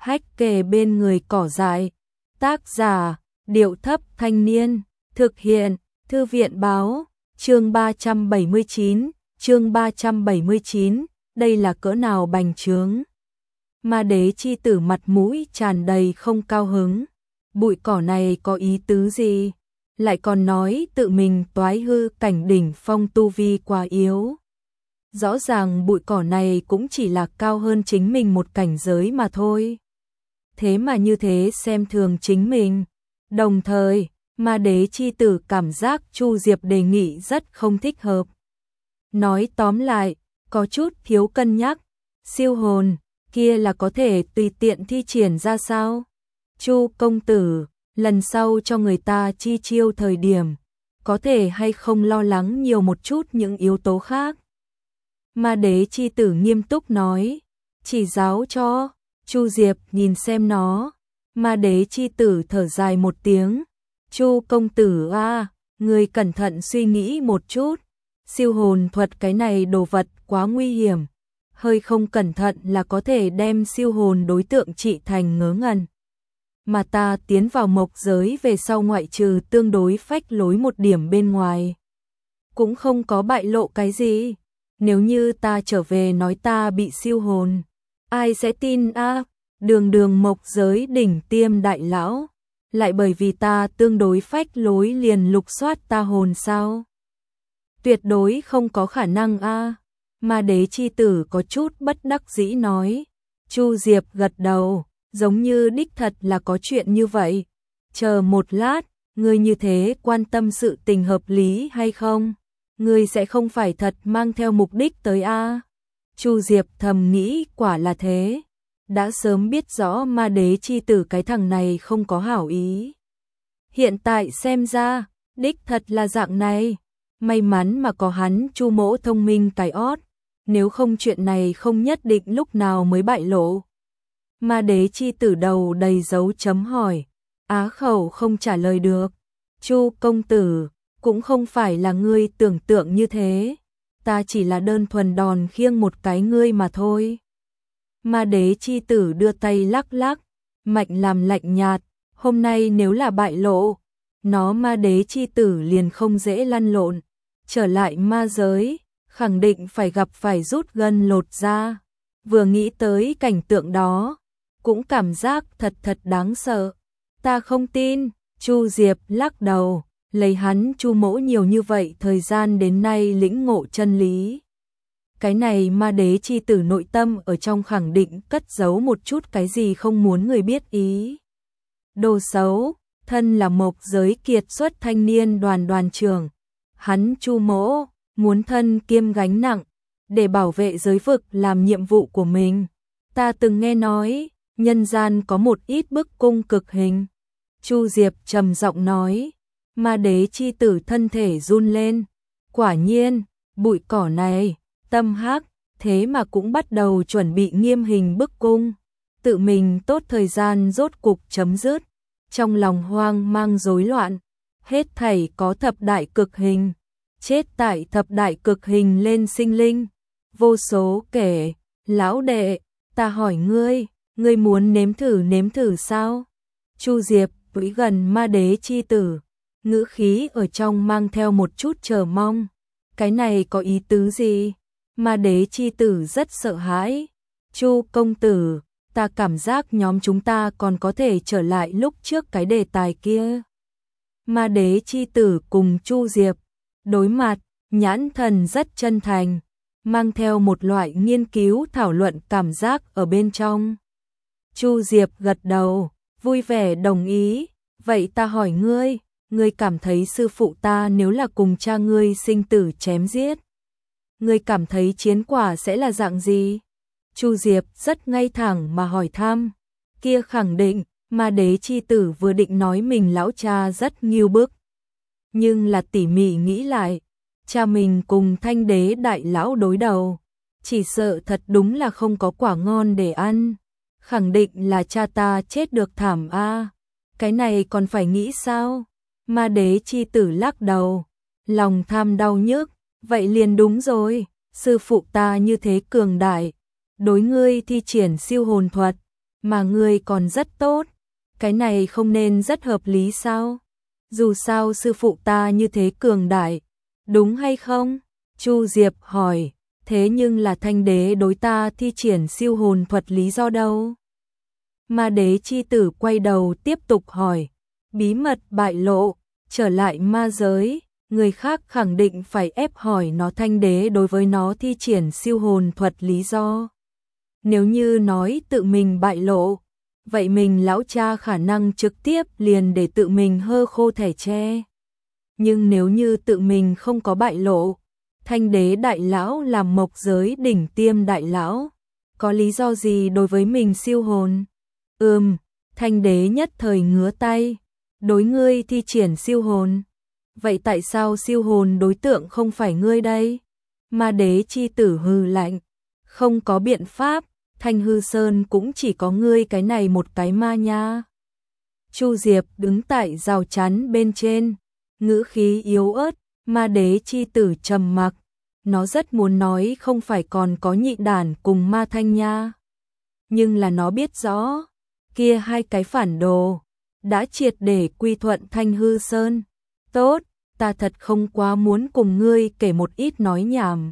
hách kề bên người cỏ dại. Tác giả, Điệu Thấp Thanh Niên. Thực hiện, Thư viện Báo. Chương 379, đây là cỡ nào bành trướng. Ma Đế chi tử mặt mũi tràn đầy không cao hứng. Bụi cỏ này có ý tứ gì? Lại còn nói tự mình toái hư cảnh đỉnh phong tu vi quá yếu. Rõ ràng bụi cỏ này cũng chỉ là cao hơn chính mình một cảnh giới mà thôi. Thế mà như thế xem thường chính mình. Đồng thời, Ma Đế chi tử cảm giác Chu Diệp đề nghị rất không thích hợp. Nói tóm lại, có chút thiếu cân nhắc. Siêu hồn, kia là có thể tùy tiện thi triển ra sao? Chu công tử, lần sau cho người ta chi chiêu thời điểm, có thể hay không lo lắng nhiều một chút những yếu tố khác? Ma Đế chi tử nghiêm túc nói, chỉ giáo cho. Chu Diệp nhìn xem nó. Ma Đế chi tử thở dài một tiếng. Chu công tử a, người cẩn thận suy nghĩ một chút. Siêu hồn thuật cái này đồ vật quá nguy hiểm. Hơi không cẩn thận là có thể đem siêu hồn đối tượng trị thành ngớ ngẩn. Mà ta tiến vào mộc giới về sau ngoại trừ tương đối phách lối một điểm bên ngoài, cũng không có bại lộ cái gì. Nếu như ta trở về nói ta bị siêu hồn, ai sẽ tin a? Đường mộc giới đỉnh tiêm đại lão, lại bởi vì ta tương đối phách lối liền lục soát ta hồn sao? Tuyệt đối không có khả năng a. Ma Đế chi tử có chút bất đắc dĩ nói. Chu Diệp gật đầu, giống như đích thật là có chuyện như vậy. Chờ một lát, ngươi như thế quan tâm sự tình hợp lý hay không? Ngươi sẽ không phải thật mang theo mục đích tới a? Chu Diệp thầm nghĩ quả là thế. Đã sớm biết rõ Ma Đế chi tử cái thằng này không có hảo ý. Hiện tại xem ra, đích thật là dạng này. May mắn mà có hắn Chu mỗ thông minh tài ót, nếu không chuyện này không nhất định lúc nào mới bại lộ. Ma Đế chi tử đầu đầy dấu chấm hỏi, á khẩu không trả lời được. Chu công tử, cũng không phải là ngươi tưởng tượng như thế, ta chỉ là đơn thuần đòn khiêng một cái ngươi mà thôi. Ma Đế chi tử đưa tay lắc lắc, mạnh làm lạnh nhạt, hôm nay nếu là bại lộ, nó Ma Đế chi tử liền không dễ lăn lộn, trở lại ma giới, khẳng định phải gặp phải rút gân lột da. Vừa nghĩ tới cảnh tượng đó, cũng cảm giác thật đáng sợ. Ta không tin. Chu Diệp lắc đầu, lấy hắn Chu mỗ nhiều như vậy thời gian đến nay lĩnh ngộ chân lý. Cái này Ma Đế chi tử nội tâm ở trong khẳng định cất giấu một chút cái gì không muốn người biết ý. Đồ xấu, thân là mộc giới kiệt xuất thanh niên đoàn trưởng, hắn Chu mỗ muốn thân kiêm gánh nặng để bảo vệ giới vực làm nhiệm vụ của mình. Ta từng nghe nói, nhân gian có một ít bức cung cực hình. Chu Diệp trầm giọng nói. Ma Đế chi tử thân thể run lên. Quả nhiên, bụi cỏ này, tâm hắc, thế mà cũng bắt đầu chuẩn bị nghiêm hình bức cung. Tự mình tốt thời gian rốt cục chấm dứt. Trong lòng hoang mang rối loạn, hết thảy có thập đại cực hình. Chết tại thập đại cực hình lên sinh linh. Vô số kể, lão đệ, ta hỏi ngươi, ngươi muốn nếm thử sao? Chu Diệp vĩ gần Ma Đế chi tử, ngữ khí ở trong mang theo một chút chờ mong. Cái này có ý tứ gì? Ma Đế chi tử rất sợ hãi. Chu công tử, ta cảm giác nhóm chúng ta còn có thể trở lại lúc trước cái đề tài kia. Ma Đế chi tử cùng Chu Diệp đối mặt, nhãn thần rất chân thành, mang theo một loại nghiên cứu thảo luận cảm giác ở bên trong. Chu Diệp gật đầu, vui vẻ đồng ý. Vậy ta hỏi ngươi, ngươi cảm thấy sư phụ ta nếu là cùng cha ngươi sinh tử chém giết, ngươi cảm thấy chiến quả sẽ là dạng gì? Chu Diệp rất ngay thẳng mà hỏi thăm. Kia khẳng định, Ma Đế chi tử vừa định nói mình lão cha rất nghiêu bức. Nhưng là tỉ mỉ nghĩ lại, cha mình cùng Thanh Đế đại lão đối đầu, chỉ sợ thật đúng là không có quả ngon để ăn. Khẳng định là cha ta chết được thảm a. Cái này còn phải nghĩ sao? Ma Đế chi tử lắc đầu, lòng tham đau nhức. Vậy liền đúng rồi, sư phụ ta như thế cường đại, đối ngươi thi triển siêu hồn thuật, mà ngươi còn rất tốt, cái này không nên rất hợp lý sao? Dù sao sư phụ ta như thế cường đại, đúng hay không? Chu Diệp hỏi, thế nhưng là Thanh đế đối ta thi triển siêu hồn thuật lý do đâu? Ma đế chi tử quay đầu tiếp tục hỏi, bí mật bại lộ, trở lại ma giới, người khác khẳng định phải ép hỏi nó Thanh đế đối với nó thi triển siêu hồn thuật lý do. Nếu như nói tự mình bại lộ, vậy mình lão cha khả năng trực tiếp liền để tự mình hơ khô thẻ tre. Nhưng nếu như tự mình không có bại lộ, Thanh đế đại lão làm mộc giới đỉnh tiêm đại lão, có lý do gì đối với mình siêu hồn? Thanh đế nhất thời ngứa tay, đối ngươi thi triển siêu hồn. Vậy tại sao siêu hồn đối tượng không phải ngươi đây? Ma đế chi tử hừ lạnh, không có biện pháp, Thanh Hư Sơn cũng chỉ có ngươi cái này một cái ma nha. Chu Diệp đứng tại rào chắn bên trên, ngữ khí yếu ớt, ma đế chi tử trầm mặc, nó rất muốn nói không phải còn có nhị đản cùng ma thanh nha. Nhưng là nó biết rõ, kia hai cái phản đồ, đã triệt để quy thuận Thanh Hư Sơn. Tốt, ta thật không quá muốn cùng ngươi kể một ít nói nhảm.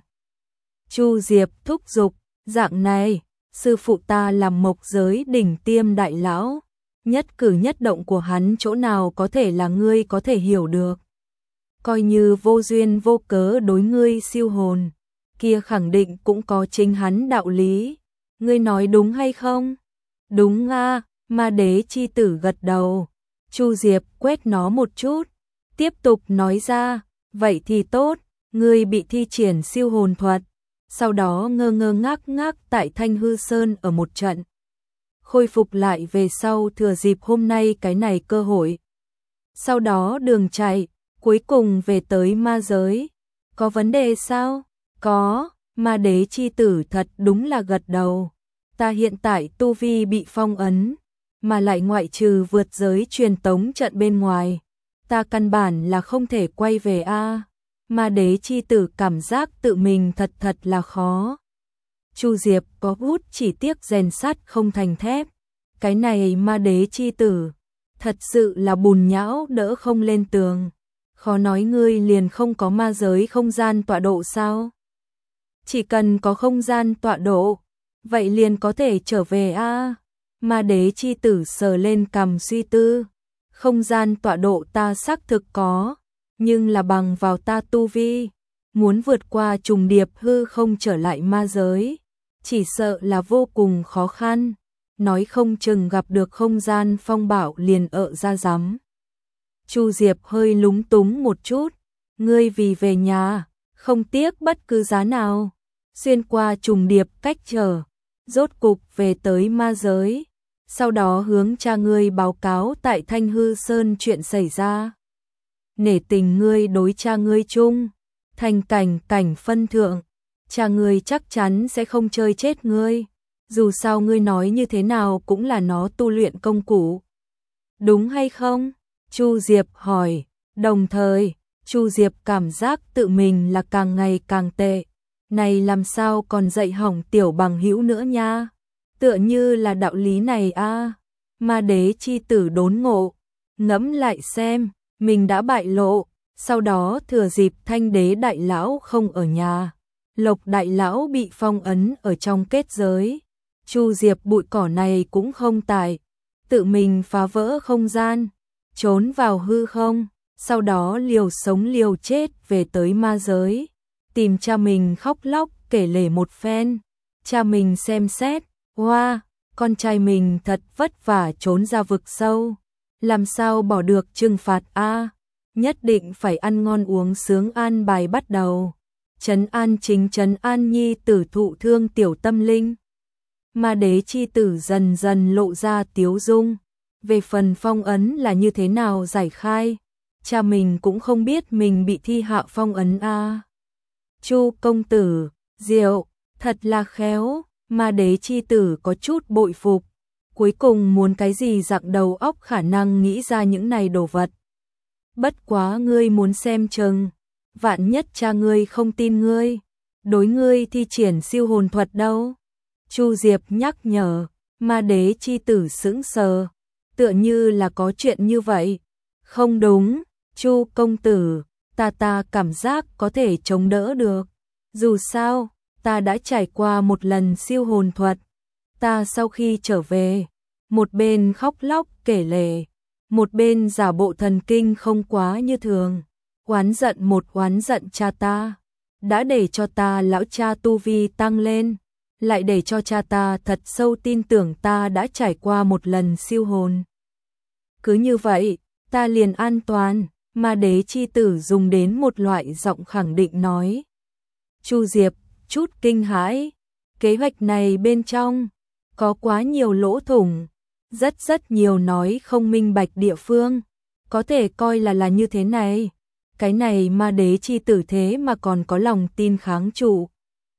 Chu Diệp thúc giục, dạng này, sư phụ ta làm mộc giới đỉnh tiêm đại lão, nhất cử nhất động của hắn chỗ nào có thể là ngươi có thể hiểu được. Coi như vô duyên vô cớ đối ngươi siêu hồn, kia khẳng định cũng có chính hắn đạo lý. Ngươi nói đúng hay không? Đúng a, ma đế chi tử gật đầu. Chu Diệp quét nó một chút, tiếp tục nói ra, vậy thì tốt, ngươi bị thi triển siêu hồn thuật, sau đó ngơ ngơ ngác ngác tại Thanh Hư Sơn ở một trận. Khôi phục lại về sau thừa dịp hôm nay cái này cơ hội. Sau đó đường chạy, cuối cùng về tới ma giới. Có vấn đề sao? Có, ma đế chi tử thật đúng là gật đầu. Ta hiện tại tu vi bị phong ấn, mà lại ngoại trừ vượt giới truyền tống trận bên ngoài. Ta căn bản là không thể quay về a. Ma đế chi tử cảm giác tự mình thật là khó. Chu Diệp có bút chỉ tiếc rèn sắt không thành thép. Cái này ma đế chi tử, thật sự là bùn nhão đỡ không lên tường. Khó nói ngươi liền không có ma giới không gian tọa độ sao? Chỉ cần có không gian tọa độ, vậy liền có thể trở về a. Ma đế chi tử sờ lên cằm suy tư. Không gian tọa độ ta xác thực có, nhưng là bằng vào ta tu vi, muốn vượt qua trùng điệp hư không trở lại ma giới, chỉ sợ là vô cùng khó khăn, nói không chừng gặp được không gian phong bạo liền ợ ra rắm. Chu Diệp hơi lúng túng một chút, ngươi vì về nhà, không tiếc bất cứ giá nào, xuyên qua trùng điệp cách trở, rốt cục về tới ma giới. Sau đó hướng cha ngươi báo cáo tại Thanh Hư Sơn chuyện xảy ra. Nể tình ngươi đối cha ngươi chung, thành cảnh phân thượng, cha ngươi chắc chắn sẽ không chơi chết ngươi. Dù sao ngươi nói như thế nào cũng là nó tu luyện công cụ. Đúng hay không? Chu Diệp hỏi, đồng thời, Chu Diệp cảm giác tự mình là càng ngày càng tệ. Này làm sao còn dạy hỏng tiểu bằng hữu nữa nha? Tựa như là đạo lý này a. Ma đế chi tử đốn ngộ, ngẫm lại xem, mình đã bại lộ, sau đó thừa dịp Thanh đế đại lão không ở nhà, Lộc đại lão bị phong ấn ở trong kết giới. Chu Diệp bụi cỏ này cũng không tại, tự mình phá vỡ không gian, trốn vào hư không, sau đó liều sống liều chết về tới ma giới, tìm cha mình khóc lóc kể lể một phen. Cha mình xem xét, wow, con trai mình thật vất vả trốn ra vực sâu, làm sao bỏ được trừng phạt a? Nhất định phải ăn ngon uống sướng an bài bắt đầu. Trấn an chính trấn an nhi tử thụ thương tiểu tâm linh. Ma đế chi tử dần dần lộ ra tiếu dung. Về phần phong ấn là như thế nào giải khai, cha mình cũng không biết mình bị thi hạ phong ấn a. Chu công tử, diệu, thật là khéo. Ma đế chi tử có chút bội phục, cuối cùng muốn cái gì dạng đầu óc khả năng nghĩ ra những này đồ vật. Bất quá ngươi muốn xem chừng, vạn nhất cha ngươi không tin ngươi, đối ngươi thi triển siêu hồn thuật đâu. Chu Diệp nhắc nhở, Ma đế chi tử sững sờ, tựa như là có chuyện như vậy. Không đúng, Chu công tử, ta cảm giác có thể chống đỡ được. Dù sao, ta đã trải qua một lần siêu hồn thuật. Ta sau khi trở về, một bên khóc lóc kể lể, một bên giả bộ thần kinh không quá như thường. Oán giận cha ta, đã để cho ta lão cha tu vi tăng lên, lại để cho cha ta thật sâu tin tưởng ta đã trải qua một lần siêu hồn. Cứ như vậy, ta liền an toàn. Ma đế chi tử dùng đến một loại giọng khẳng định nói. Chu Diệp chút kinh hãi, kế hoạch này bên trong có quá nhiều lỗ thủng, rất nhiều nói không minh bạch địa phương, có thể coi là như thế này. Cái này ma đế chi tử thế mà còn có lòng tin kháng chủ.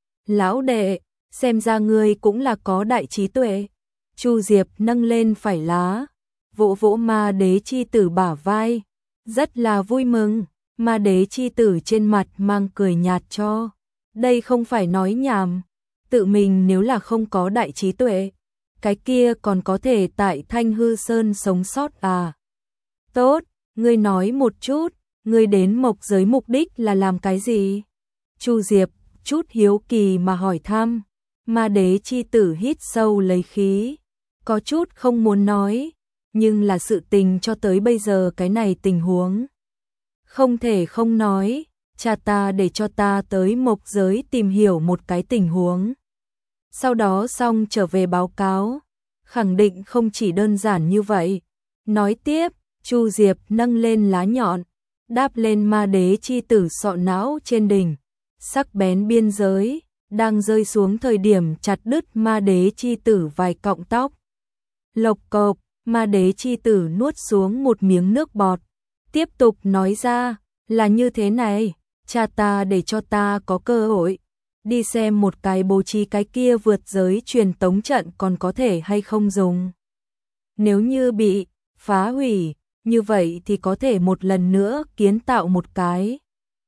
Lão đệ, xem ra ngươi cũng là có đại trí tuệ. Chu Diệp nâng lên phải lá, vỗ vỗ ma đế chi tử bả vai, rất là vui mừng. Ma đế chi tử trên mặt mang cười nhạt cho. Đây không phải nói nhảm, tự mình nếu là không có đại trí tuệ, cái kia còn có thể tại Thanh Hư Sơn sống sót à? Tốt, ngươi nói một chút, ngươi đến mộc giới mục đích là làm cái gì? Chu Diệp chút hiếu kỳ mà hỏi thăm. Ma đế chi tử hít sâu lấy khí, có chút không muốn nói, nhưng là sự tình cho tới bây giờ cái này tình huống. Không thể không nói, cha ta để cho ta tới mộc giới tìm hiểu một cái tình huống. Sau đó xong trở về báo cáo, khẳng định không chỉ đơn giản như vậy. Nói tiếp, Chu Diệp nâng lên lá nhọn, đáp lên ma đế chi tử sọ não trên đỉnh, sắc bén biên giới, đang rơi xuống thời điểm chặt đứt ma đế chi tử vài cọng tóc. Lộc cộc, ma đế chi tử nuốt xuống một miếng nước bọt, tiếp tục nói ra, là như thế này, cha ta để cho ta có cơ hội đi xem một cái bố trí cái kia vượt giới truyền tống trận còn có thể hay không dùng. Nếu như bị phá hủy, như vậy thì có thể một lần nữa kiến tạo một cái.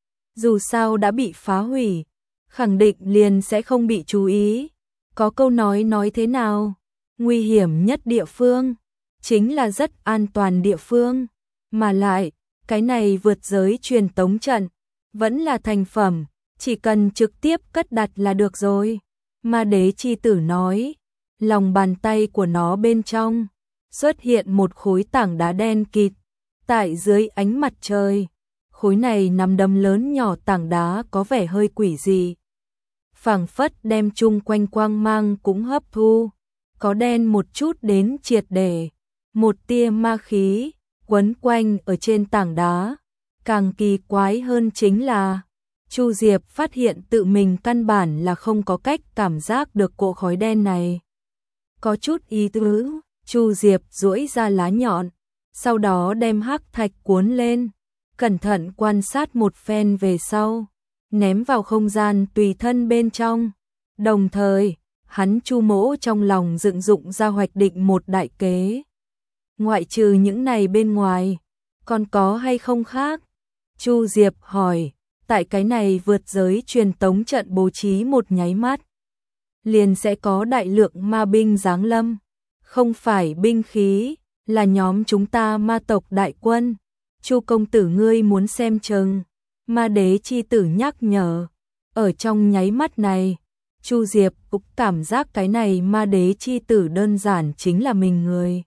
Dù sao đã bị phá hủy, khẳng định liền sẽ không bị chú ý. Có câu nói thế nào? Nguy hiểm nhất địa phương chính là rất an toàn địa phương, mà lại cái này vượt giới truyền tống trận vẫn là thành phẩm, chỉ cần trực tiếp cất đặt là được rồi. Ma đế chi tử nói, lòng bàn tay của nó bên trong xuất hiện một khối tảng đá đen kịt, tại dưới ánh mặt trời. Khối này nắm đấm lớn nhỏ tảng đá có vẻ hơi quỷ dị, phảng phất đem chung quanh quang mang cũng hấp thu, có đen một chút đến triệt để, một tia ma khí quấn quanh ở trên tảng đá. Càng kỳ quái hơn chính là Chu Diệp phát hiện tự mình căn bản là không có cách cảm giác được cỗ khói đen này. Có chút ý tứ, Chu Diệp duỗi ra lá nhọn, sau đó đem hắc thạch cuốn lên, cẩn thận quan sát một phen về sau, ném vào không gian tùy thân bên trong. Đồng thời, hắn Chu Mỗ trong lòng dựng dụng ra hoạch định một đại kế. Ngoại trừ những này bên ngoài, còn có hay không khác? Chu Diệp hỏi. Tại cái này vượt giới truyền tống trận bố trí một nháy mắt, liền sẽ có đại lượng ma binh giáng lâm. Không phải binh khí, là nhóm chúng ta ma tộc đại quân. Chu công tử ngươi muốn xem chừng. Ma đế chi tử nhắc nhở. Ở trong nháy mắt này, Chu Diệp cũng cảm giác cái này ma đế chi tử đơn giản chính là mình người.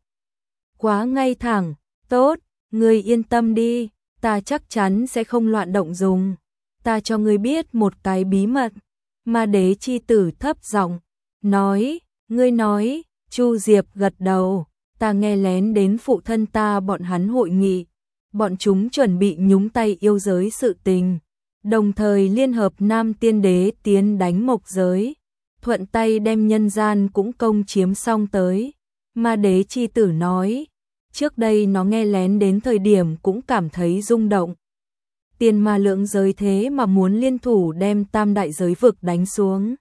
Quá ngay thẳng, tốt, ngươi yên tâm đi, ta chắc chắn sẽ không loạn động dùng. Ta cho ngươi biết một cái bí mật. Ma đế chi tử thấp giọng nói, ngươi nói. Chu Diệp gật đầu, ta nghe lén đến phụ thân ta bọn hắn hội nghị, bọn chúng chuẩn bị nhúng tay yêu giới sự tình, đồng thời liên hợp Nam Tiên Đế tiến đánh mộc giới, thuận tay đem nhân gian cũng công chiếm xong tới. Ma đế chi tử nói, trước đây nó nghe lén đến thời điểm cũng cảm thấy rung động. Tiền ma lượng giới thế mà muốn liên thủ đem tam đại giới vực đánh xuống.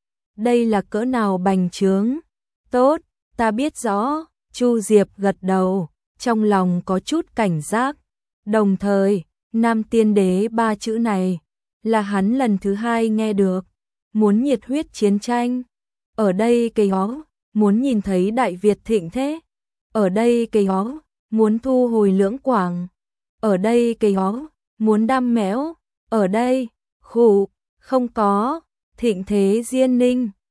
Đây là cỡ nào bành trướng? Tốt, ta biết rõ. Chu Diệp gật đầu, trong lòng có chút cảnh giác. Đồng thời, Nam Tiên Đế ba chữ này là hắn lần thứ hai nghe được. Muốn nhiệt huyết chiến tranh. Ở đây cái đó, muốn nhìn thấy Đại Việt thịnh thế. Ở đây cây hó, muốn thu hồi lưỡng quảng. Ở đây cây hó, muốn đam mẽo. Ở đây, khụ, không có, thịnh thế Diên Ninh.